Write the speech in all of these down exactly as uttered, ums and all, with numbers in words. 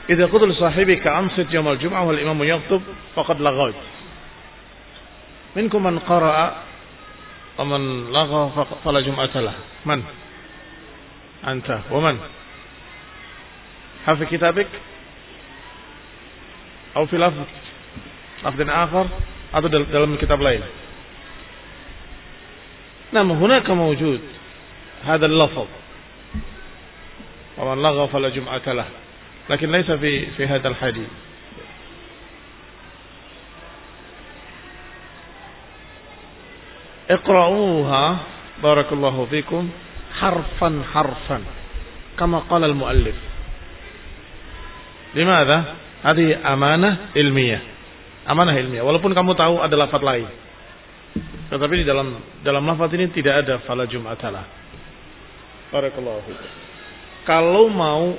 idza qultu li sahibika ansit yawm al-jum'ah wal imamu yaktub faqad laghawt. Minkum man qara'a wa man lagha fala jum'ata lah. Man? Anta wa man? Hafi kitabik? Atau fi lafz lafz akhar atau dalam kitab lain? Naam, hunaka mawjud hadha al-lafz. Wa man lagha fala jum'ata lah. Lakin laysa fi fi hadha al-hadith. Iqra'uha barakallahu fikum harfan harfan kama qala al-muallif. Limadha? Hadhihi amanah ilmiah. Amanah ilmiah. Walaupun kamu tahu ada lafaz lain, tetapi di dalam dalam lafaz ini tidak ada fala jum'atalah. Barakallahu fikum. Kalau mau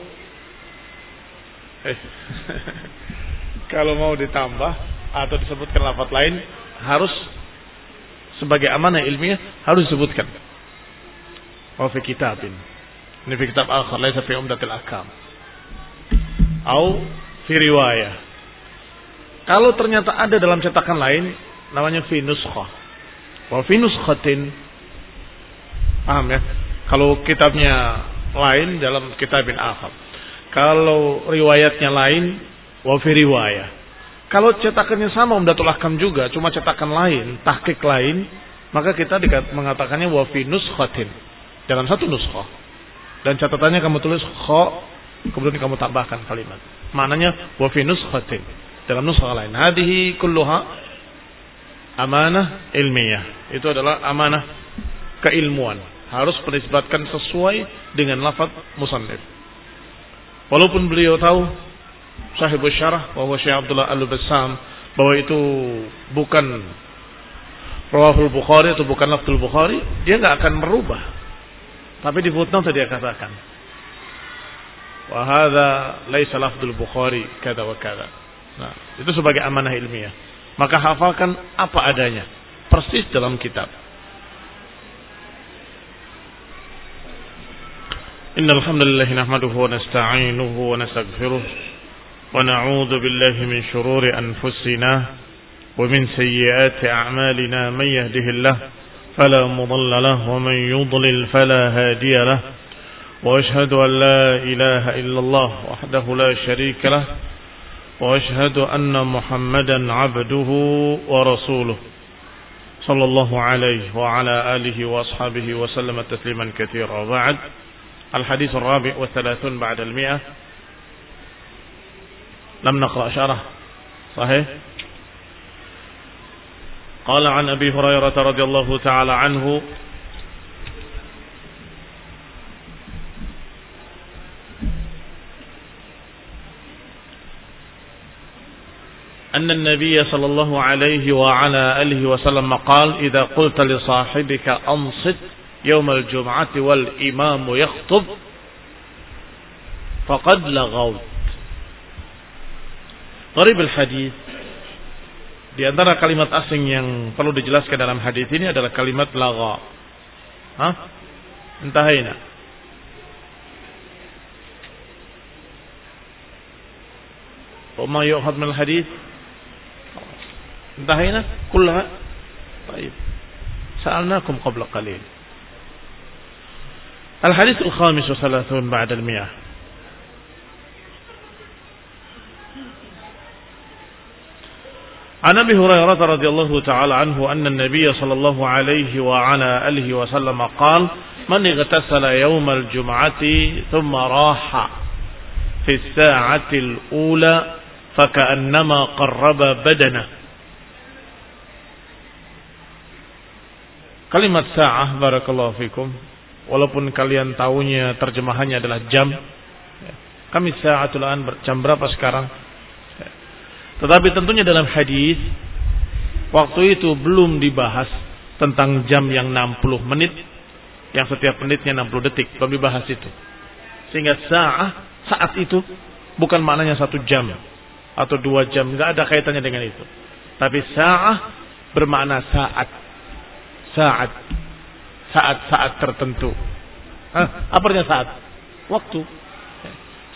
eh kalau mau ditambah atau disebutkan lafaz lain, harus sebagai amanah ilmiah harus disebutkan. Wa fi kitabin. Ini fi kitab akhar, laisa fi umdatil ahkam. Atau fi riwayah. Kalau ternyata ada dalam cetakan lain, namanya fi nuskhah. Wa fi nuskhatin. Paham ya? Kalau kitabnya lain dalam kitabin akhar. Kalau riwayatnya lain, wa fi riwayah. Kalau cetakannya sama Umdatul Ahkam juga, cuma cetakan lain, tahqiq lain, maka kita mengatakannya wa fi nuskhatin. Dalam satu nuskhah. Dan catatannya kamu tulis kha, kemudian kamu tambahkan kalimat. Maknanya wa fi nuskhatin. Dalam nuskhah lain. Hadhihi kulluha amanah ilmiah. Itu adalah amanah keilmuan. Harus dinisbatkan sesuai dengan lafaz musannif. Walaupun beliau tahu sahibus syarah bahwa Syekh Abdullah Al-Bassam bahwa itu bukan Rawahul Bukhari atau bukan lafzul Bukhari, dia enggak akan merubah. Tapi di footnote dia katakan wa hadza laisa lafzul Bukhari kada wa kada. Nah, itu sebagai amanah ilmiah. Maka hafalkan apa adanya, persis dalam kitab. Innal hamdalillah nahmaduhu wa nasta'inuhu wa nastaghfiruh wa na'udzu billahi min shururi anfusina wa min sayyiati a'malina man yahdihillahu fala mudilla lahu wa man yudlil fala hadiya lahu wa ashhadu an la ilaha illallah wahdahu la sharika lahu wa ashhadu anna Muhammadan 'abduhu wa rasuluh sallallahu alaihi wa ala alihi wa ashabihi wa sallama tasliman katsira. Ba'd. الحديث الرابع والثلاثون بعد المئة. لم نقرأ شرح صحيح. قال عن أبي هريرة رضي الله تعالى عنه أن النبي صلى الله عليه وعلى آله وسلم قال إذا قلت لصاحبك أنصت يوم الجمعة والإمام يخطب فقد لغوت. Gharib al-hadis, di antara kalimat asing yang perlu dijelaskan dalam hadis ini adalah kalimat lagha. Hah? Intahayna. وما يؤخذ من الحديث انتهينا كلها. طيب سألناكم قبل قليل. الحديث الخامس وثلاثون بعد المئة. عن أبي هريرة رضي الله تعالى عنه أن النبي صلى الله عليه وعلى آله وسلم قال من اغتسل يوم الجمعة ثم راح في الساعة الأولى فكأنما قرب بدنه. Kalimat sa'ah barakallahu fikum, walaupun kalian tahunya terjemahannya adalah jam. Kami sa'atul an, jam berapa sekarang? Tetapi tentunya dalam hadis waktu itu belum dibahas tentang jam yang enam puluh menit, yang setiap menitnya enam puluh detik, belum dibahas itu. Sehingga sa'ah, saat itu bukan maknanya satu jam atau dua jam, enggak ada kaitannya dengan itu. Tapi sa'ah bermakna saat. Saat, saat-saat tertentu. Hah? Apa artinya saat? Waktu.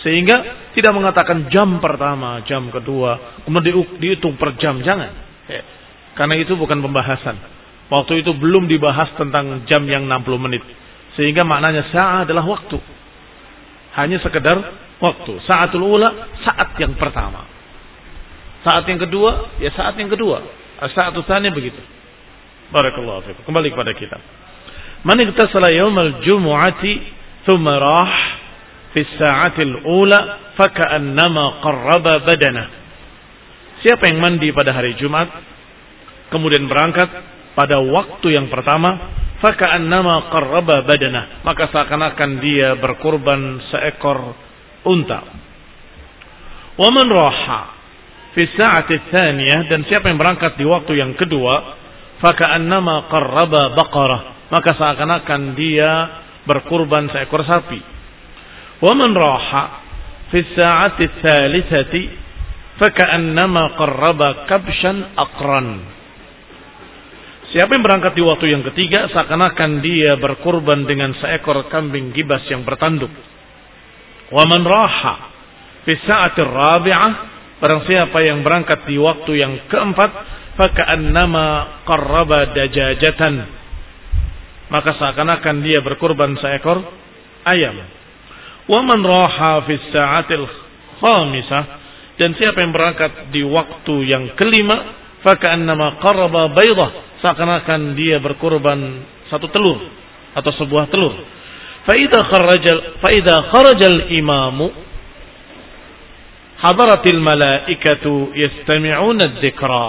Sehingga tidak mengatakan jam pertama, jam kedua, kemudian dihitung per jam, jangan. Karena itu bukan pembahasan. Waktu itu belum dibahas tentang jam yang enam puluh menit. Sehingga maknanya sa'ah adalah waktu. Hanya sekedar waktu. Sa'atul ula, saat yang pertama. Saat yang kedua, ya saat yang kedua. Sa'atul tsani begitu. Barakallahu fiikum. Kembali kepada kita. Man igtasala yaumal jumu'ati thumma rah fi sa'atil ula faka'annama qarraba badana. Siapa yang mandi pada hari Jumat kemudian berangkat pada waktu yang pertama, faka'annama qarraba badana, maka seakan-akan dia berkurban seekor unta. Wa man raha fi sa'ati tsaniyah, dan siapa yang berangkat di waktu yang kedua, faka'annama qarraba baqarah, maka seakan-akan dia berkurban seekor sapi. Wa man raha fi sa'ati tsalitsati faka'annama qarraba kabshan aqran. Siapa yang berangkat di waktu yang ketiga, seakan-akan dia berkurban dengan seekor kambing gibas yang bertanduk. Wa man raha fi sa'ati rabi'ah, barang siapa yang berangkat di waktu yang keempat, faka'annama qarraba dajajatan, maka seakan-akan dia berkurban seekor ayam. Wa man raha fi sa'atil khamisah, dan siapa yang berangkat di waktu yang kelima, faka'annama qarraba baydah, seakan-akan dia berkurban satu telur atau sebuah telur. Fa idza kharaja fa idza kharaja al-imamu hadaratil malaikatu yastami'una adh-dhikra.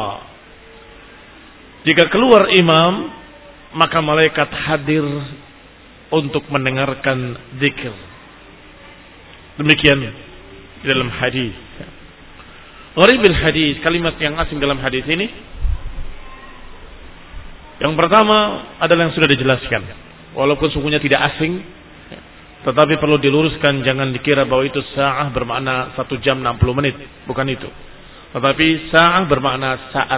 Jika keluar imam, maka malaikat hadir untuk mendengarkan zikir. Demikian di dalam hadis. Gharibil hadis, kalimat yang asing dalam hadis ini, yang pertama adalah yang sudah dijelaskan, walaupun sungguhnya tidak asing, tetapi perlu diluruskan, jangan dikira bahwa itu sa'ah bermakna satu jam enam puluh menit, bukan itu. Tetapi sa'ah bermakna saat.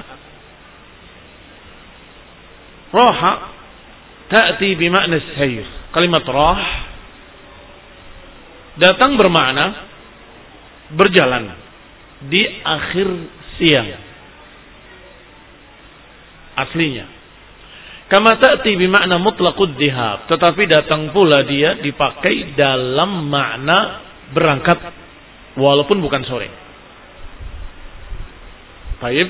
Raha ta'ti bimakna sayr. Kalimat rah datang bermakna berjalan di akhir siang aslinya. Kama ta'ti bimakna mutlaqud dhihab, tetapi datang pula dia dipakai dalam makna berangkat walaupun bukan sore. Baik.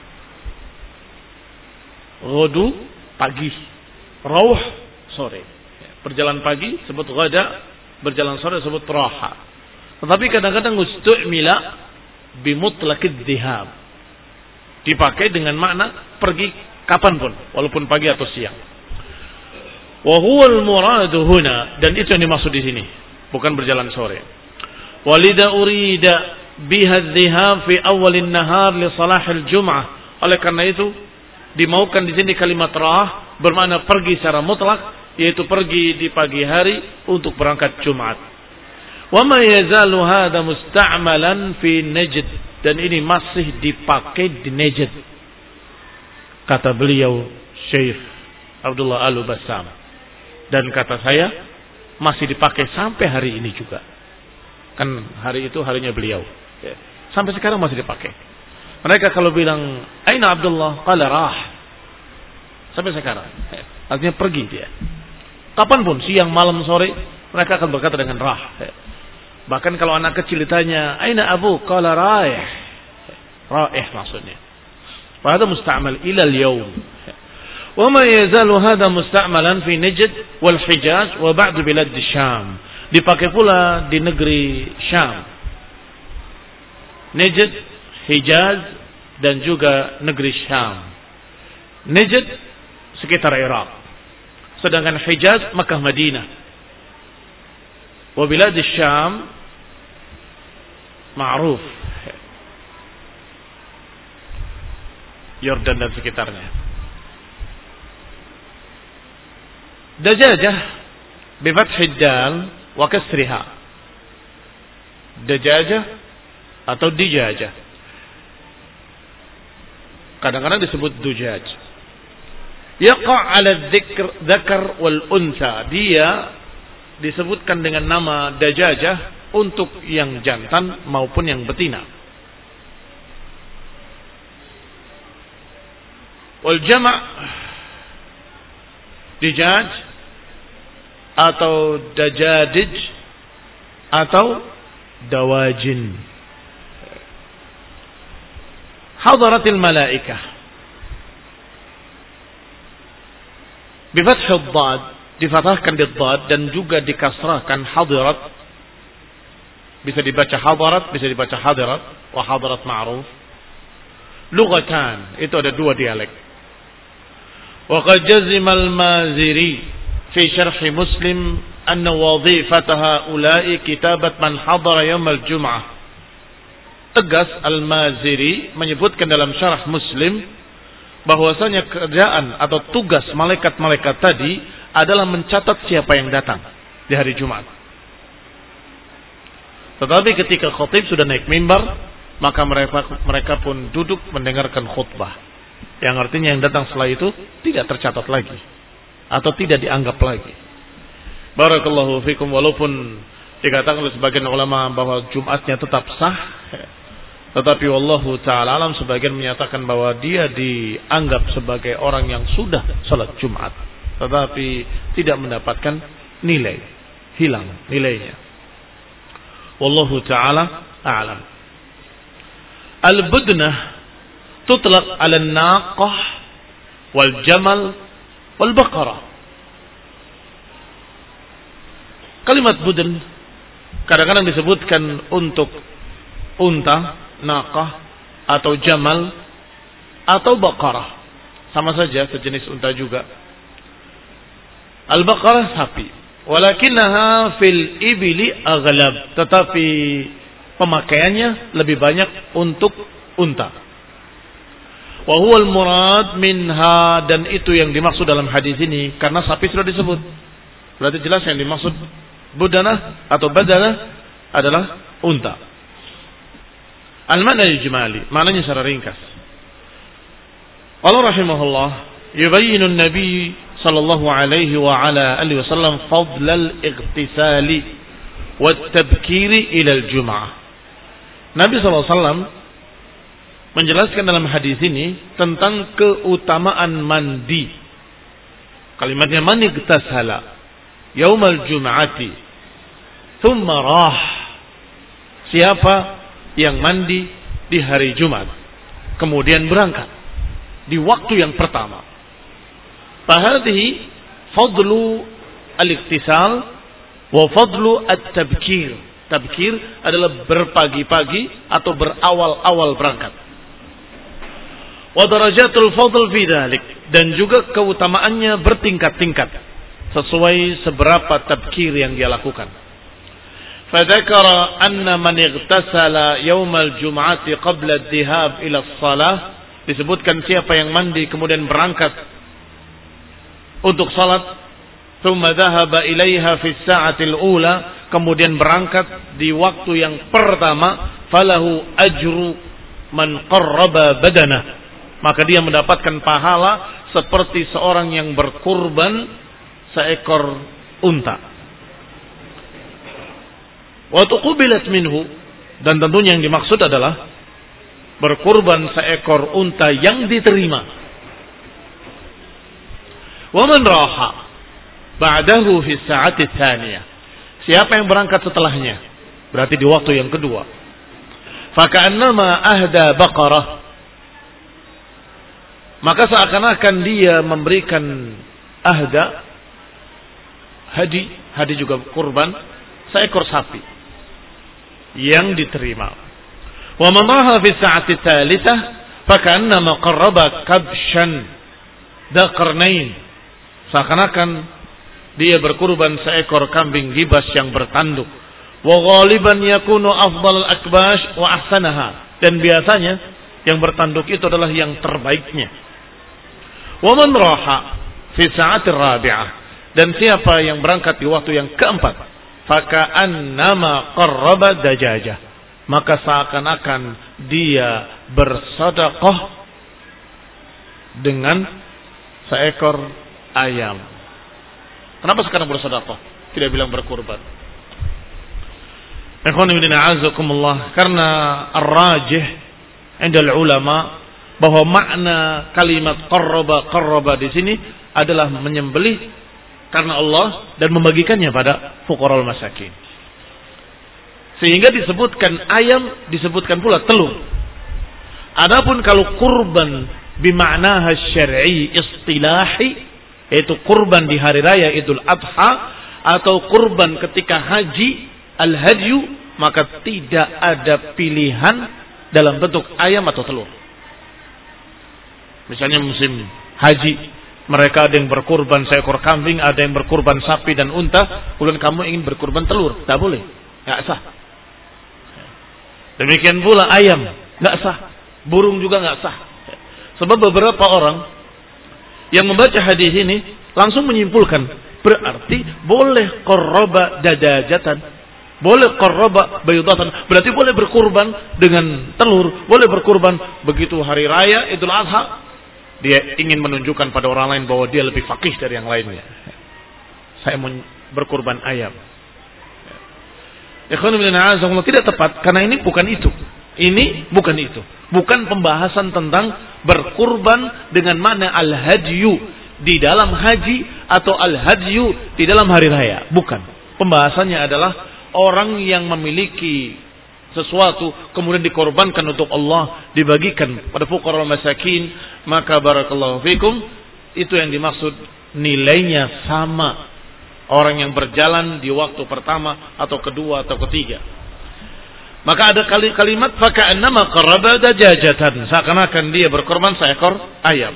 Ghudu pagi, rauh sore. Berjalan pagi sebut ghada, berjalan sore sebut raha. Tetapi kadang-kadang ustu'mila bimutlaqid dhihab, dipakai dengan makna pergi kapanpun, walaupun pagi atau siang. Wa huwal muradu huna, dan itu yang dimaksud di sini, bukan berjalan sore. Walida urida biha dhihab fi awalin nahar li salahil jum'ah. Oleh karena itu dimaukan di sini kalimat rah bermakna pergi secara mutlak, yaitu pergi di pagi hari untuk berangkat Jumat. Wa ma yazalu hadha musta'malan fi Najd, dan ini masih dipakai di Najd, kata beliau Syekh Abdullah Al-Bassam, dan kata saya masih dipakai sampai hari ini juga. Kan hari itu harinya beliau, sampai sekarang masih dipakai. Mereka kalau bilang aina Abdullah, qala rah, sampai sekarang artinya pergi dia. Kapanpun, siang, malam, sore, mereka akan berkata dengan rah. Bahkan kalau anak kecil ditanya aina abu, qala raih, raih maksudnya. Wa hadha musta'mal ila al-yawm. Wa ma yazalu hadha musta'malan fi Najd wal Hijaz wa ba'd bilad Syam. Dipakai pula di negeri Syam, Najd, Hijaz, dan juga negeri Syam. Najd sekitar Irak, sedangkan Hijaz Makkah Madinah. Wa bilad Syam ma'ruf, Yordan dan sekitarnya. Dajajah bi fathid dal wa kasriha. Dajajah atau dijajah, kadang-kadang disebut dujaj. Yaqa' 'ala dzikr dzakar wal unsa, dia disebutkan dengan nama dajajah untuk yang jantan maupun yang betina. Wal jama' dijaj atau dajadij atau dawajin. Hadaratil malaikah bifathil dhad, difathahkan di dhad dan juga dikasrahkan hadirat. Bisa dibaca hadarat, bisa dibaca hadirat, wa hadarat ma'ruf. Lughatan, itu ada dua dialek. Wa qad jazima al-Maziri fi syarh Muslim anna wadhifataha ulai kitabat man hadara yaum al-jum'ah. Tegas Al-Maziri menyebutkan dalam syarah Muslim bahwasanya kerjaan atau tugas malaikat-malaikat tadi adalah mencatat siapa yang datang di hari Jumat. Tetapi ketika khatib sudah naik mimbar, maka mereka mereka pun duduk mendengarkan khutbah. Yang artinya yang datang setelah itu tidak tercatat lagi atau tidak dianggap lagi. Barakallahu fikum, walaupun dikatakan oleh sebagian ulama bahwa Jumatnya tetap sah, tetapi wallahu ta'ala alam sebagian menyatakan bahwa dia dianggap sebagai orang yang sudah salat Jumat, tetapi tidak mendapatkan nilai, hilang nilainya. Wallahu ta'ala a'lam. Al-budnah tutlaq 'ala an-naqah wal jamal wal baqarah. Kalimat budn kadang-kadang disebutkan untuk unta, naqah atau jamal atau baqarah. Sama saja, sejenis unta juga. Al-baqarah sapi. Walakinnaha fil ibili aghlab, tetapi pemakaiannya lebih banyak untuk unta. Wa huwal murad minha, dan itu yang dimaksud dalam hadis ini karena sapi sudah disebut. Berarti jelas yang dimaksud budanah atau badanah adalah unta. Al-makna al-ijmali, maknanya secara ringkas. Allah rahimahullah yubayyinu an-nabi sallallahu alaihi wa ala alihi wasallam fadlal ightisali wat tabkiri ila al-jum'ah. Nabi sallallahu alaihi wasallam menjelaskan dalam hadis ini tentang keutamaan mandi. Kalimatnya man ightasala yaumal jum'ati thumma rah. Siapa yang mandi di hari Jumat kemudian berangkat di waktu yang pertama. Fahadhihi fadlu al-ightisal wa fadlu at-tabkir. Tabkir adalah berpagi-pagi atau berawal-awal berangkat. Wa darajatul fadl fi dzalik, dan juga keutamaannya bertingkat-tingkat sesuai seberapa tabkir yang dia lakukan. Fadzakara anna man ightasala yaumal jum'ati qabla ad-dhihab ila as-salah, disebutkan siapa yang mandi kemudian berangkat untuk salat, thumma dhahaba ilaiha fi as-sa'atil ula, kemudian berangkat di waktu yang pertama, falahu ajru man qarraba badanah, maka dia mendapatkan pahala seperti seorang yang berkurban seekor unta. Wa tuqbilat minhu, dan tentunya yang dimaksud adalah berkurban seekor unta yang diterima. Wa man raha ba'dahu fi sa'ati tsaniyah, siapa yang berangkat setelahnya, berarti di waktu yang kedua, faka'annama ahda baqarah, maka seakan-akan dia memberikan ahda, hadi, hadi juga kurban, seekor sapi yang diterima. Wa man raha fi sa'ati tsalitsah faka'annama qarraba kabshan daqarnain, seakan-akan dia berkurban seekor kambing gibas yang bertanduk. Wa ghaliban yakunu afdal al-akbash wa ahsanaha, dan biasanya yang bertanduk itu adalah yang terbaiknya. Wa man raha fi sa'ati rabi'ah, dan siapa yang berangkat di waktu yang keempat, faka'annama qarraba dajajah, maka seakan-akan dia bersedekah dengan seekor ayam. Kenapa sekarang bersedekah? Tidak bilang berkurban. Karena ar-rajih indal ulama bahwa makna kalimat qarraba qarraba di sini adalah menyembelih karena Allah dan membagikannya pada fuqara'ul masakin. Sehingga disebutkan ayam, disebutkan pula telur. Adapun kalau kurban bima'naha syar'i istilahi, yaitu kurban di hari raya Idul Adha atau kurban ketika haji al-hadyu, maka tidak ada pilihan dalam bentuk ayam atau telur. Misalnya musim haji, mereka ada yang berkurban seekor kambing, ada yang berkurban sapi dan unta, kemudian kamu ingin berkurban telur, tidak boleh, nggak sah. Demikian pula ayam, nggak sah. Burung juga nggak sah. Sebab beberapa orang yang membaca hadis ini langsung menyimpulkan, berarti boleh qarraba dadajatan, boleh qarraba baydatan, berarti boleh berkurban dengan telur, boleh berkurban begitu hari raya Idul Adha. Dia ingin menunjukkan pada orang lain bahwa dia lebih faqih dari yang lainnya. Saya mau berkurban ayam. Ikhwan fillah a'azakumullah, tidak tepat karena ini bukan itu. Ini bukan itu. Bukan pembahasan tentang berkurban dengan makna al-hadyu di dalam haji atau al-hadyu di dalam hari raya. Bukan. Pembahasannya adalah orang yang memiliki sesuatu kemudian dikorbankan untuk Allah, dibagikan pada fuqara masakin, maka barakallahu fikum, itu yang dimaksud nilainya sama orang yang berjalan di waktu pertama atau kedua atau ketiga. Maka ada kalimat faka'annama qarraba dajajatan, seakan-akan dia berkorban seekor ayam.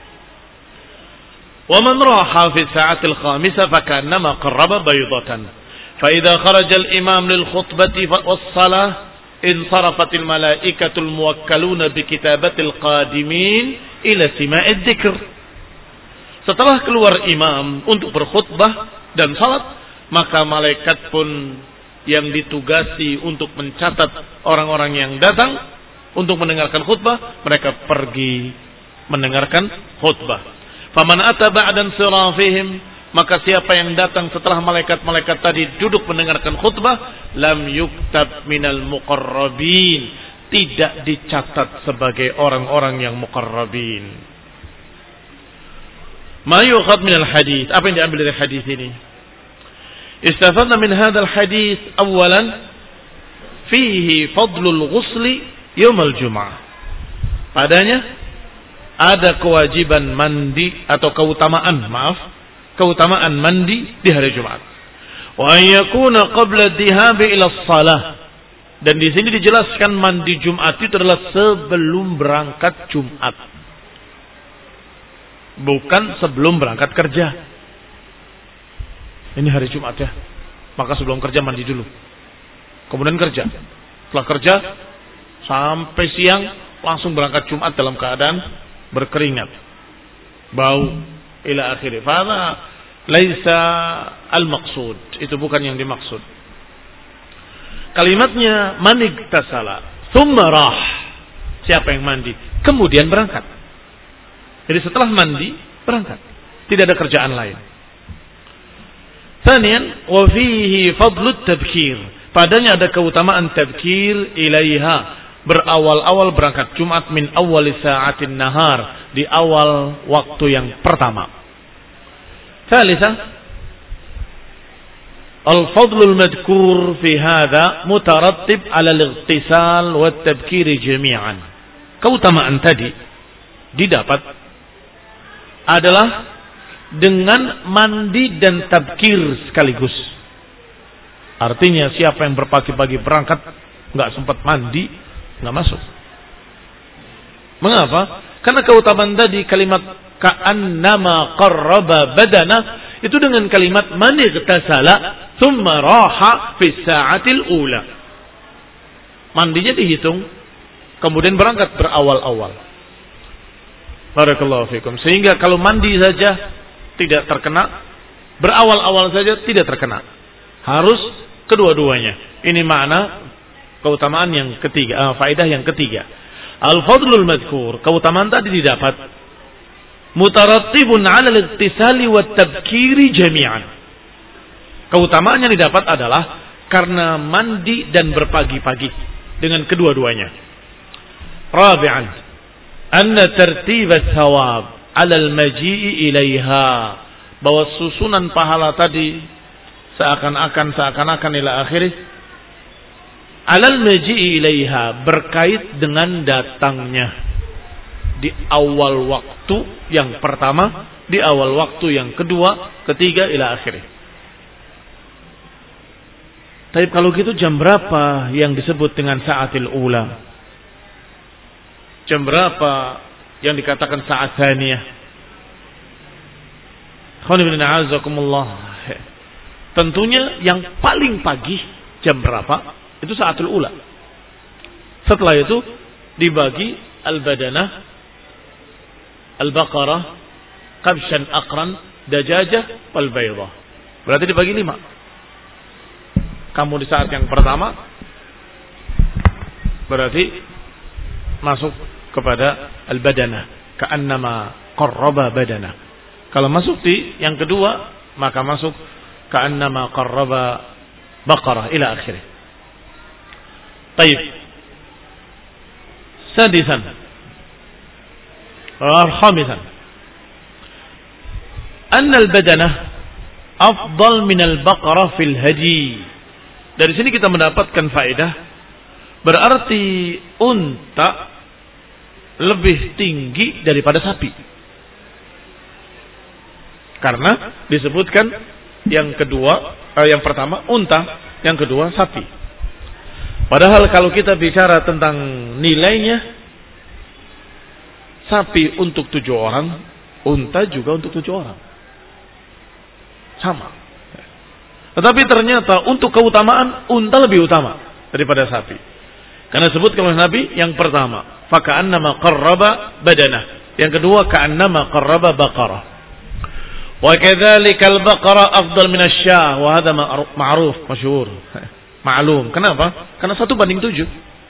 Wa man raha fi sa'atil khamisah faka'annama qarraba baydatan. Fa idza kharaja al-imam lil khutbati was-salah insarafatil malaikatul muwakkaluna bi kitabatil qadimin ila sima'id dzikr. Setelah keluar imam untuk berkhutbah dan salat, maka malaikat pun yang ditugasi untuk mencatat orang-orang yang datang untuk mendengarkan khutbah, mereka pergi mendengarkan khutbah. Faman ata ba'dan sirafihim, maka siapa yang datang setelah malaikat-malaikat tadi duduk mendengarkan khutbah, lam yuktab minal muqarrabin, tidak dicatat sebagai orang-orang yang muqarrabin. Ma yukhad minal hadis, apa yang diambil dari hadis ini? Istafadna min hadzal hadis awalan fihi fadlul ghusli yaumil jumu'ah. Padanya ada kewajiban mandi atau keutamaan, maaf, keutamaan mandi di hari Jumat. Wa yakuna qabla dhihabi ila shalah. Dan di sini dijelaskan mandi Jumat itu adalah sebelum berangkat Jumat. Bukan sebelum berangkat kerja. Ini hari Jumat ya, maka sebelum kerja mandi dulu, kemudian kerja. Setelah kerja sampai siang langsung berangkat Jumat dalam keadaan berkeringat, bau ila akhirih. Fahadha laisa al-maqsud, itu bukan yang dimaksud. Kalimatnya manigtasala thumma rah, siapa yang mandi kemudian berangkat. Jadi setelah mandi berangkat, tidak ada kerjaan lain. Tsaniyan wa fihi fadlut tabkir, padanya ada keutamaan tabkir ilaiha, berawal-awal berangkat Jumat min awal sa'atin nahar, di awal waktu yang pertama. Tsalisa al-fadlul madhkur fi hadha mutarattib 'ala al-ightisal wa at-tabkir jami'an. Keutamaan tadi didapat adalah dengan mandi dan tabkir sekaligus. Artinya siapa yang berpagi-pagi berangkat nggak sempat mandi, nggak masuk. Mengapa? Karena keutamaan tadi kalimat ka'annama qarraba badana itu dengan kalimat man igtasala thumma raha fi sa'atil ula. Mandinya dihitung, kemudian berangkat berawal-awal. Barakallahu fikum. Sehingga kalau mandi saja tidak terkena, berawal-awal saja tidak terkena. Harus kedua-duanya. Ini makna keutamaan yang ketiga, uh, faedah yang ketiga. Al-fadlul madhkur, keutamaan tadi didapat mutarattibun 'ala al-ittisali wat tabkiri jami'an. Keutamaan yang didapat adalah karena mandi dan berpagi-pagi dengan kedua-duanya. Rabi'an, anna tartib ats-tsawab 'ala al-maji'i ilaiha, bahwa susunan pahala tadi seakan-akan seakan-akan ila akhirih, 'ala al-maji'i ilaiha, berkait dengan datangnya di awal waktu yang pertama, di awal waktu yang kedua, ketiga ila akhirih. Tapi kalau gitu jam berapa yang disebut dengan sa'atil ula? Jam berapa yang dikatakan sa'at tsaniyah? Khonibina a'azakumullah. Tentunya yang paling pagi jam berapa? Itu sa'atul ula. Setelah itu dibagi al-badanah, al-baqarah, kabshan aqran, dajajah, wal baydah. Berarti dibagi lima. Kamu di saat yang pertama berarti masuk kepada al-badanah, ka'annama qarraba badanah. Kalau masuk di yang kedua, maka masuk ka'annama qarraba baqarah ila akhirih. Baik. Sadisan. Khamisan. Anna al-badanah afdal min al-baqarah fil hadi. Dari sini kita mendapatkan faedah, berarti unta lebih tinggi daripada sapi. Karena disebutkan yang kedua, eh, yang pertama unta, yang kedua sapi. Padahal kalau kita bicara tentang nilainya, sapi untuk tujuh orang, unta juga untuk tujuh orang. Sama. Tetapi ternyata untuk keutamaan unta lebih utama daripada sapi. Karena disebutkan oleh Nabi yang pertama, faka'annama qarraba badanah. Yang kedua, ka'annama qarraba baqarah. Wa kadzalika al-baqarah afdal min asy-syah, wa hadha ma'ruf, masyhur. Ma'lum. Kenapa? Karena satu banding tujuh.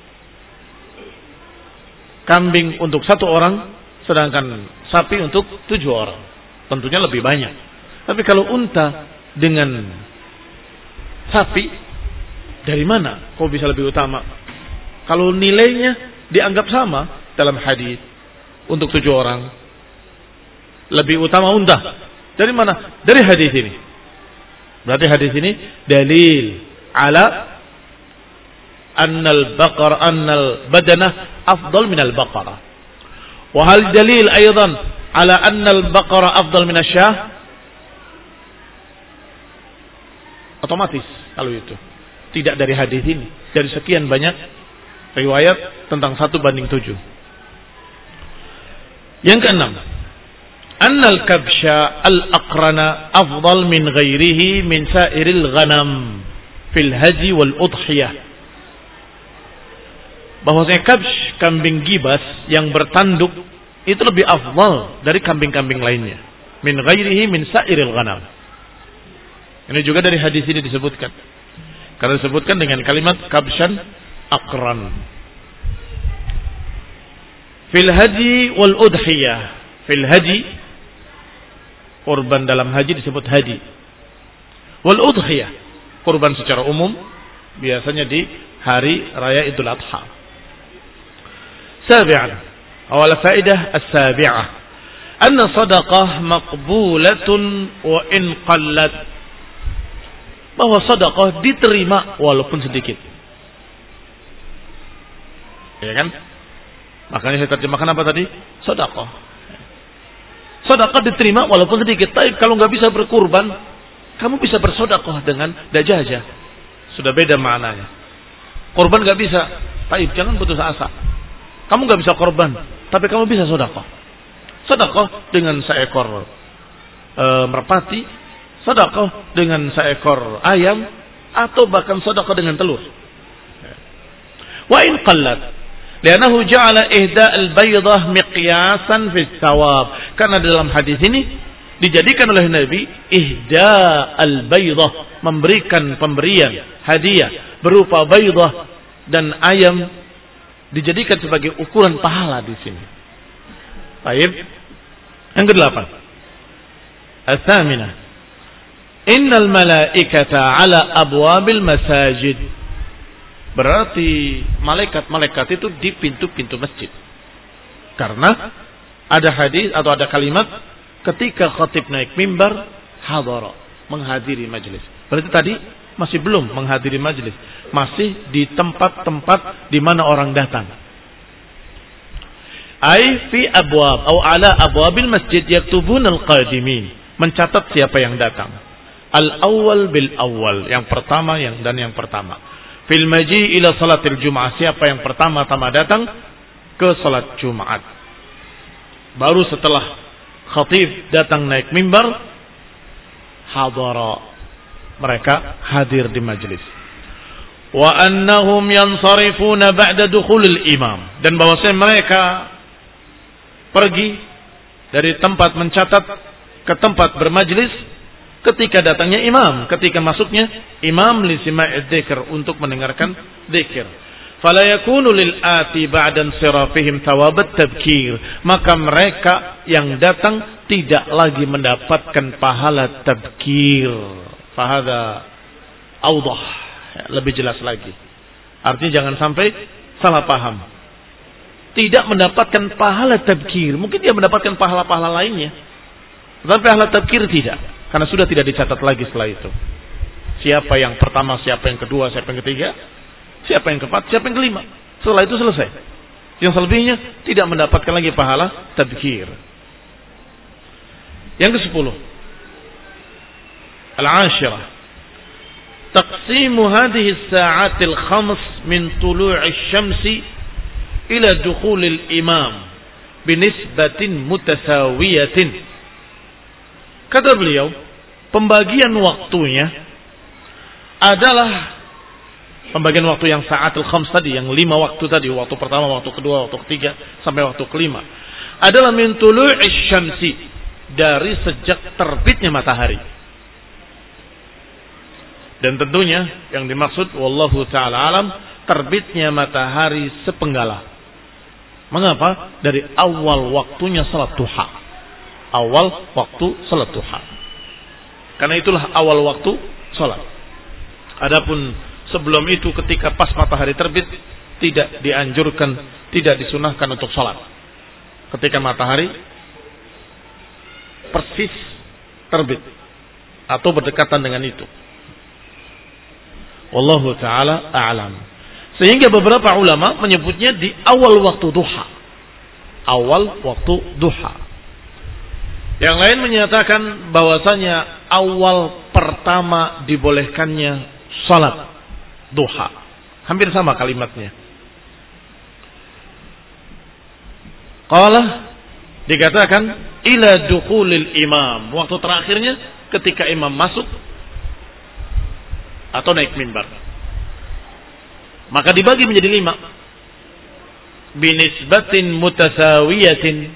Kambing untuk satu orang, sedangkan sapi untuk tujuh orang. Tentunya lebih banyak. Tapi kalau unta dengan sapi, dari mana kok bisa lebih utama? Kalau nilainya dianggap sama dalam hadis untuk tujuh orang, lebih utama unta. Dari mana? Dari hadis ini. Berarti hadis ini dalil ala annal baqar annal badanah afdal minal baqarah. Wa hal dalil aidan ala annal baqara afdal minasyah? Otomatis kalau itu tidak dari hadis ini, dari sekian banyak riwayat tentang satu banding tujuh. Yang keenam, annal kabsha al-aqrana afdal min ghairihi min sa'iril ghanam fil haji wal udhiyah. Bahwasanya kabsh, kambing gibas yang bertanduk, itu lebih afdal dari kambing-kambing lainnya. Min ghairihi min sa'iril ghanam. Ini juga dari hadis ini disebutkan. Karena disebutkan dengan kalimat kabshan aqran. Fil haji wal udhiyah. Fil haji, kurban dalam haji disebut haji. Wal udhiyah, kurban secara umum biasanya di hari raya Idul Adha. Sabi'an, awal faidah as-sabi'ah, anna sadaqah maqbulatun wa in qallat. Bahwa sedekah diterima walaupun sedikit. Ya kan? Makanya saya terjemahkan apa tadi? Sedekah. Sedekah diterima walaupun sedikit. Tapi kalau nggak bisa berkurban, kamu bisa bersedekah dengan dajajah. Sudah beda maknanya. Korban nggak bisa. Tapi jangan putus asa. Kamu nggak bisa korban, tapi kamu bisa sedekah. Sedekah dengan seekor e, merpati, sedekah dengan seekor ayam, atau bahkan sedekah dengan telur. Wa in qallat, li'annahu ja'ala ihda' al-baydah miqyasan fi thawab. Karena dalam hadis ini dijadikan oleh Nabi ihda' al-baydah, memberikan pemberian hadiah berupa baydah dan ayam, dijadikan sebagai ukuran pahala di sini. Baik. Yang kedelapan, ats-tsaminah, Innal malaikata ala abwabil masajid. Berarti malaikat-malaikat itu di pintu-pintu masjid. Karena ada hadis atau ada kalimat ketika khatib naik mimbar, hadara, menghadiri majelis. Berarti tadi masih belum menghadiri majelis, masih di tempat-tempat di mana orang datang. Ai fi abwab atau ala abwabil masjid yaktubun al-qadimin, mencatat siapa yang datang. Al-awwal bil awwal, yang pertama yang dan yang pertama. Fil maji ila salatil Jumat, siapa yang pertama-tama datang ke salat Jumat. Baru setelah khatib datang naik mimbar, hadara, mereka hadir di majlis. Wa annahum yansarifuna ba'da dukhulil imam, dan bahwasanya mereka pergi dari tempat mencatat ke tempat bermajlis ketika datangnya imam, ketika masuknya imam li sima'id dzikr, untuk mendengarkan dzikir. Fala yakunu lil ati ba'da sirafihim thawabat tabkir, maka mereka yang datang tidak lagi mendapatkan pahala tabkir. Fahada awdah, lebih jelas lagi. Artinya jangan sampai salah paham. Tidak mendapatkan pahala tabkir, mungkin dia mendapatkan pahala-pahala lainnya, tapi pahala tabkir tidak. Karena sudah tidak dicatat lagi setelah itu. Siapa yang pertama, siapa yang kedua, siapa yang ketiga, siapa yang keempat, siapa yang kelima. Setelah itu selesai. Yang selebihnya tidak mendapatkan lagi pahala tadhkir. Yang kesepuluh. Al-ashirah. Taqsimu hadhihi as-sa'atil khams min tulu'i syamsi ila dukhulil imam binisbatin mutasawiyatin. Kata beliau, pembagian waktunya adalah pembagian waktu yang sa'atul khams tadi, yang lima waktu tadi, waktu pertama, waktu kedua, waktu ketiga, sampai waktu kelima, adalah min tulu'i syamsi, dari sejak terbitnya matahari. Dan tentunya yang dimaksud, wallahu ta'ala alam, terbitnya matahari sepenggala. Mengapa? Dari awal waktunya salat duha. Awal waktu salat duha. Karena itulah awal waktu salat. Adapun sebelum itu ketika pas matahari terbit, tidak dianjurkan, tidak disunahkan untuk salat. Ketika matahari persis terbit atau berdekatan dengan itu. Wallahu ta'ala a'lam. Sehingga beberapa ulama menyebutnya di awal waktu duha. Awal waktu duha. Yang lain menyatakan bahwasanya awal pertama dibolehkannya salat duha. Hampir sama kalimatnya. Qala, dikatakan ila dukhulil imam, waktu terakhirnya ketika imam masuk atau naik mimbar. Maka dibagi menjadi lima. Binisbatin mutasawiyatin.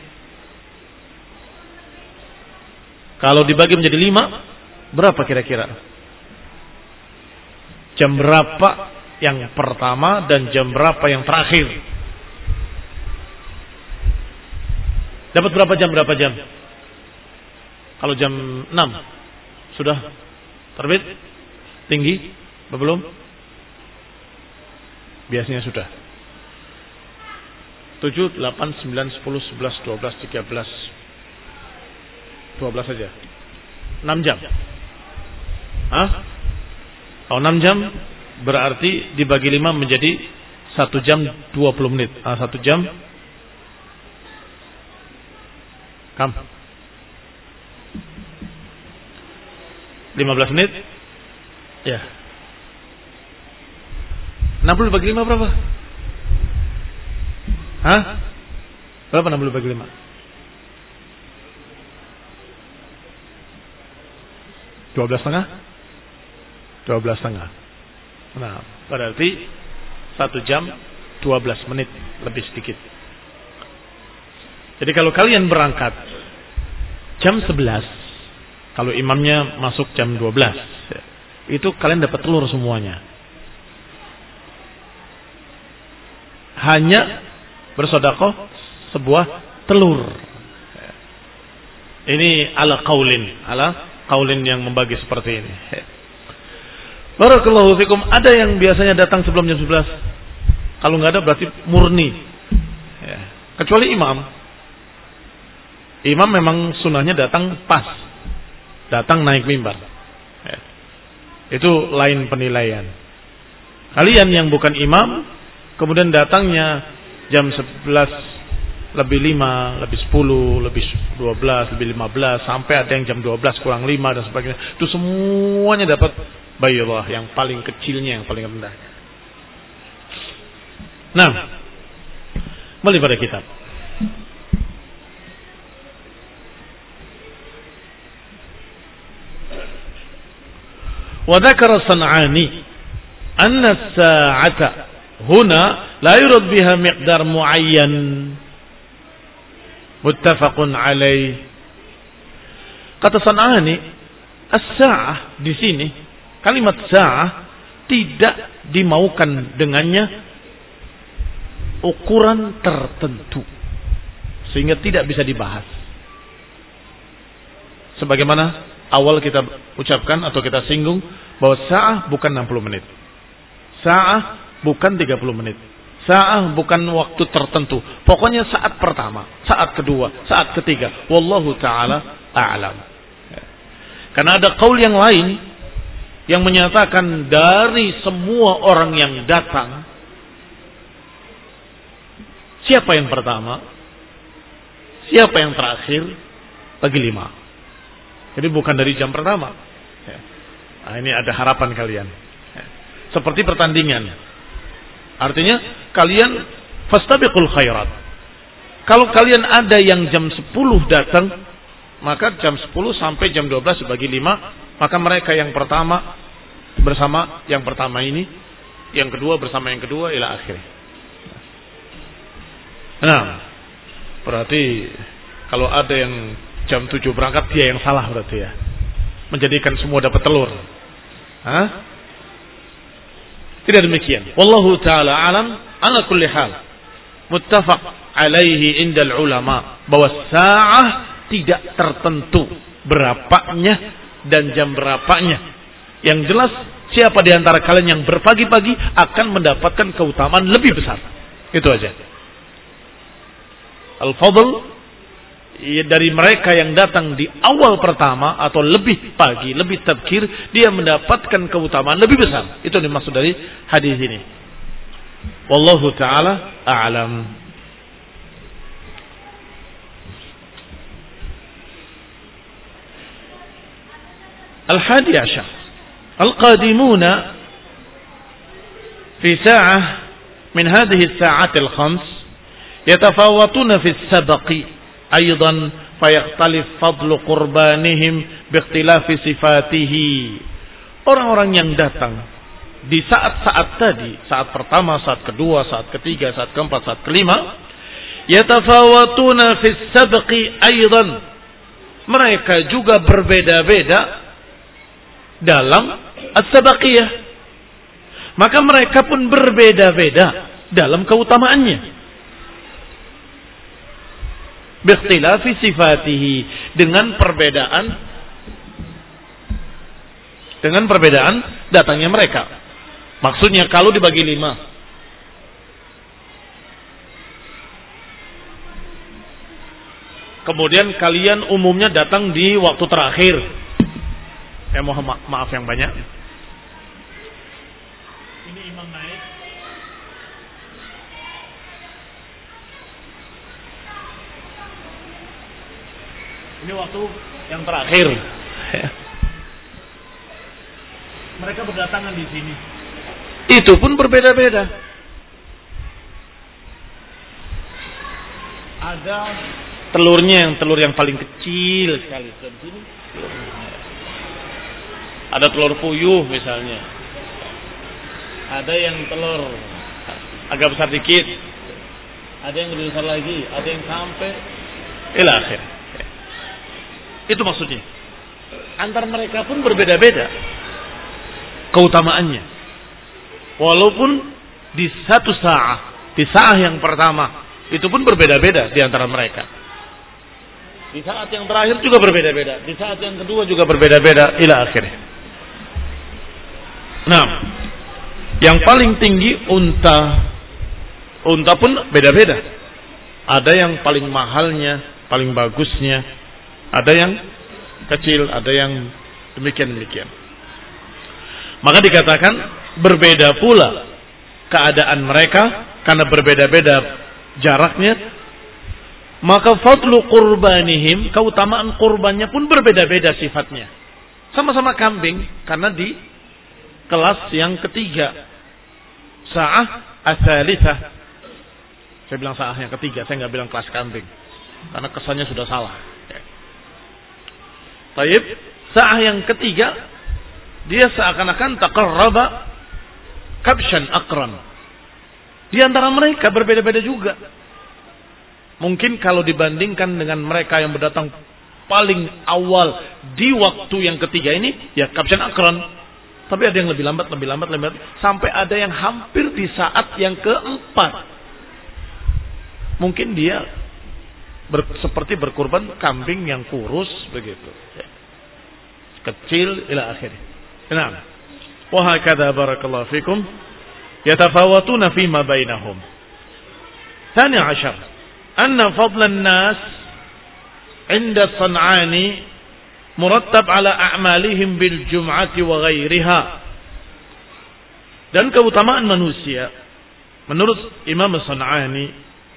Kalau dibagi menjadi lima, berapa kira-kira? Jam berapa yang pertama dan jam berapa yang terakhir? Dapat berapa jam, berapa jam? Kalau jam enam sudah terbit tinggi, belum? Biasanya sudah. tujuh, delapan, sembilan, sepuluh, sebelas, dua belas, tiga belas, dua belas saja. enam jam. Hah? Kalau enam jam berarti dibagi lima menjadi satu jam dua puluh menit. Ah, satu jam. Kam? lima belas menit. Ya. enam puluh bagi lima berapa? Hah? Berapa enam puluh bagi lima? dua belas setengah? dua belas setengah. Nah, berarti satu jam dua belas menit lebih sedikit. Jadi kalau kalian berangkat jam sebelas, kalau imamnya masuk jam dua belas, itu kalian dapat telur semuanya. Hanya bersedekah sebuah telur. Ini ala qaulin, ala kaulin yang membagi seperti ini. Barakallahu fikum. Ada yang biasanya datang sebelum jam sebelas. Kalau nggak ada berarti murni. Ya. Kecuali imam. Imam memang sunnahnya datang pas. Datang naik mimbar. Ya. Itu lain penilaian. Kalian yang bukan imam, kemudian datangnya jam sebelas lebih lima, lebih sepuluh, lebih dua belas, lebih lima belas, sampai ada yang jam dua belas kurang lima dan sebagainya. Itu semuanya dapat bayullah yang paling kecilnya, yang paling rendahnya. Nah, kembali pada kitab. Wa dzakara San'ani anna as-sa'ata huna la yurad biha miqdar muayyan muttafaqun alaih. Kata San'ani, as-sa'ah di sini, kalimat sa'ah tidak dimaukan dengannya ukuran tertentu sehingga tidak bisa dibahas. Sebagaimana awal kita ucapkan atau kita singgung bahwa sa'ah bukan enam puluh menit. Sa'ah bukan tiga puluh menit. Sa'ah bukan waktu tertentu. Pokoknya saat pertama, saat kedua, saat ketiga. Wallahu ta'ala a'lam. Karena ada qaul yang lain yang menyatakan dari semua orang yang datang, siapa yang pertama, siapa yang terakhir, bagi lima. Jadi bukan dari jam pertama. Nah, ini ada harapan kalian. Seperti pertandingan. Artinya kalian fastabiqul khairat. Kalau kalian ada yang jam sepuluh datang, maka jam sepuluh sampai jam dua belas bagi lima, maka mereka yang pertama bersama yang pertama ini, yang kedua bersama yang kedua, ila akhir. Nah, berarti kalau ada yang jam tujuh berangkat, dia yang salah berarti ya. Menjadikan semua dapat telur. Hah? Tidak demikian. Wallahu ta'ala alam, ala kulli hal. Muttafaq alaihi indal ulama. Bahwa sa'ah tidak tertentu berapanya dan jam berapanya. Yang jelas, siapa di antara kalian yang berpagi-pagi akan mendapatkan keutamaan lebih besar. Itu aja. Al-fadl dari mereka yang datang di awal pertama atau lebih pagi, lebih tabkir, dia mendapatkan keutamaan lebih besar. Itu dimaksud dari hadis ini. Wallahu ta'ala a'lam. Al-hadi ashar. Al-qadimuna fi sa'ah min hadhihi as-sa'at al-khams yatafawatuna fi as-sabaqi أيضا فيختلف فضل قربانهم باختلاف صفاته. Orang-orang yang datang di saat-saat tadi, saat pertama, saat kedua, saat ketiga, saat keempat, saat kelima, yatafawatuna fis sabqi aidan. Mereka juga berbeda-beda dalam as-sabaqiyah. Maka mereka pun berbeda-beda dalam keutamaannya. Bikhtilafi sifatihi, dengan perbedaan dengan perbedaan datangnya mereka. Maksudnya kalau dibagi lima, kemudian kalian umumnya datang di waktu terakhir, eh mohon ma maaf yang banyak. Ini imam naik. Ini waktu yang terakhir. Mereka berdatangan di sini. Itu pun berbeda-beda. Ada telurnya yang telur yang paling kecil sekali di sini. Ada telur puyuh misalnya. Ada yang telur agak besar dikit. Ada yang lebih besar lagi. Ada yang sampai ila akhir. Itu maksudnya. Antar mereka pun berbeda-beda keutamaannya. Walaupun di satu saat, di saat yang pertama, itu pun berbeda-beda di antara mereka. Di saat yang terakhir juga berbeda-beda. Di saat yang kedua juga berbeda-beda. Ila akhirnya. Nah, yang paling tinggi unta. Unta pun beda-beda. Ada yang paling mahalnya, paling bagusnya. Ada yang kecil, ada yang demikian-demikian. Maka dikatakan berbeda pula keadaan mereka karena berbeda-beda jaraknya. Maka fadlu qurbanihim, keutamaan kurbannya pun berbeda-beda sifatnya. Sama-sama kambing karena di kelas yang ketiga. Sa'ah ats-tsalitsah. Saya bilang sa'ah yang ketiga, saya enggak bilang kelas kambing. Karena kesannya sudah salah. Baik, sa'ah yang ketiga dia seakan-akan taqarraba kabshan aqran. Di antara mereka berbeda-beda juga. Mungkin kalau dibandingkan dengan mereka yang berdatang paling awal di waktu yang ketiga ini, ya kabshan aqran. Tapi ada yang lebih lambat, lebih lambat, lebih lambat. Sampai ada yang hampir di saat yang keempat. Mungkin dia ber, seperti berkurban kambing yang kurus begitu. Kecil ila akhirnya. Nah, wa hakadha barakallahu fikum yatafawatuna fima bainahum. Tsani ashar anna fadlan nas 'inda San'ani murattab ala a'malihim bil jum'ati wa ghairiha. Dan keutamaan manusia menurut Imam San'ani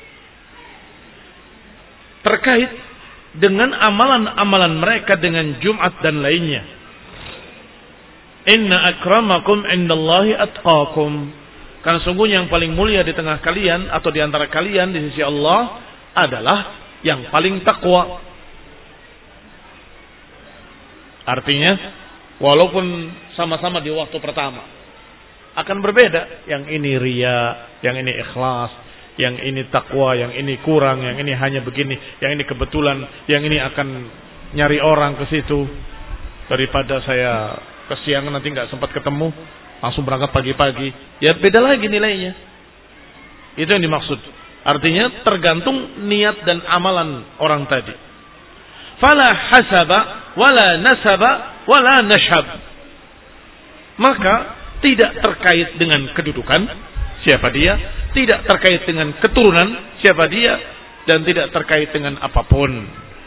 terkait dengan amalan-amalan mereka dengan Jumat dan lainnya. Inna akramakum indallahi atqakum. Karena sungguhnya yang paling mulia di tengah kalian atau di antara kalian di sisi Allah adalah yang paling takwa. Artinya, walaupun sama-sama di waktu pertama, akan berbeda. Yang ini riya, yang ini ikhlas, yang ini takwa, yang ini kurang, yang ini hanya begini, yang ini kebetulan, yang ini akan nyari orang ke situ. Daripada saya kesiangan nanti nggak sempat ketemu, langsung berangkat pagi-pagi. Ya beda lagi nilainya. Itu yang dimaksud. Artinya tergantung niat dan amalan orang tadi. Fala hasaba wala nasaba wala nashab. Maka tidak terkait dengan kedudukan siapa dia, tidak terkait dengan keturunan siapa dia, dan tidak terkait dengan apapun.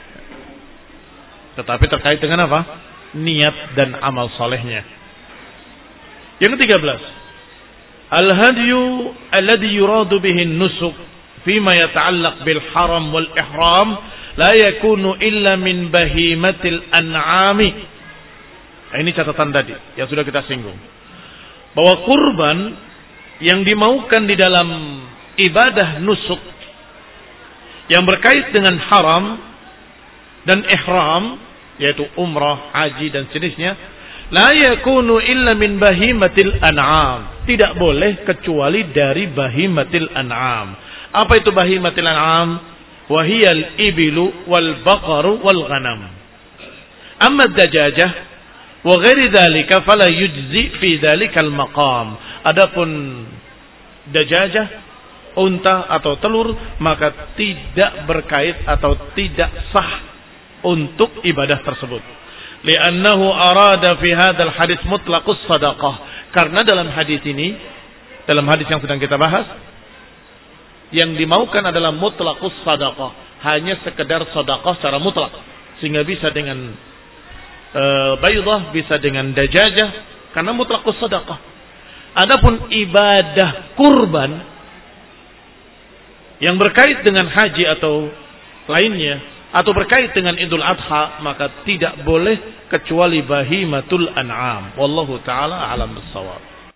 Tetapi terkait dengan apa? Niat dan amal solehnya. Yang ketiga belas, al-hadyu alladhi yuradu bihi nusuk fima yata'allaq bil haram wal ihram la yakunu illa min bahimatil an'ami. Nah, ini catatan tadi yang sudah kita singgung. Bahwa kurban yang dimaukan di dalam ibadah nusuk yang berkait dengan haram dan ihram, yaitu umrah, haji dan sejenisnya, la yakunu illa min bahimatil an'am. Tidak boleh kecuali dari bahimatil an'am. Apa itu bahimatil an'am? Wahiyal ibilu wal baqaru wal ghanam. Amma dajajah wa ghairi dzalika fala yujzi fi dzalikal maqam. Adapun dajajah, unta atau telur, maka tidak berkait atau tidak sah untuk ibadah tersebut. Li'annahu arada fi hadzal hadis mutlaqus shadaqah. Karena dalam hadis ini, dalam hadis yang sedang kita bahas, yang dimaukan adalah mutlaqus shadaqah, hanya sekedar sedekah secara mutlak, sehingga bisa dengan e, baydah, bisa dengan dajajah, karena mutlaqus shadaqah. Adapun ibadah kurban yang berkait dengan haji atau lainnya, atau berkait dengan Idul Adha, maka tidak boleh kecuali bahimatul an'am. Wallahu taala a'lam bissawab.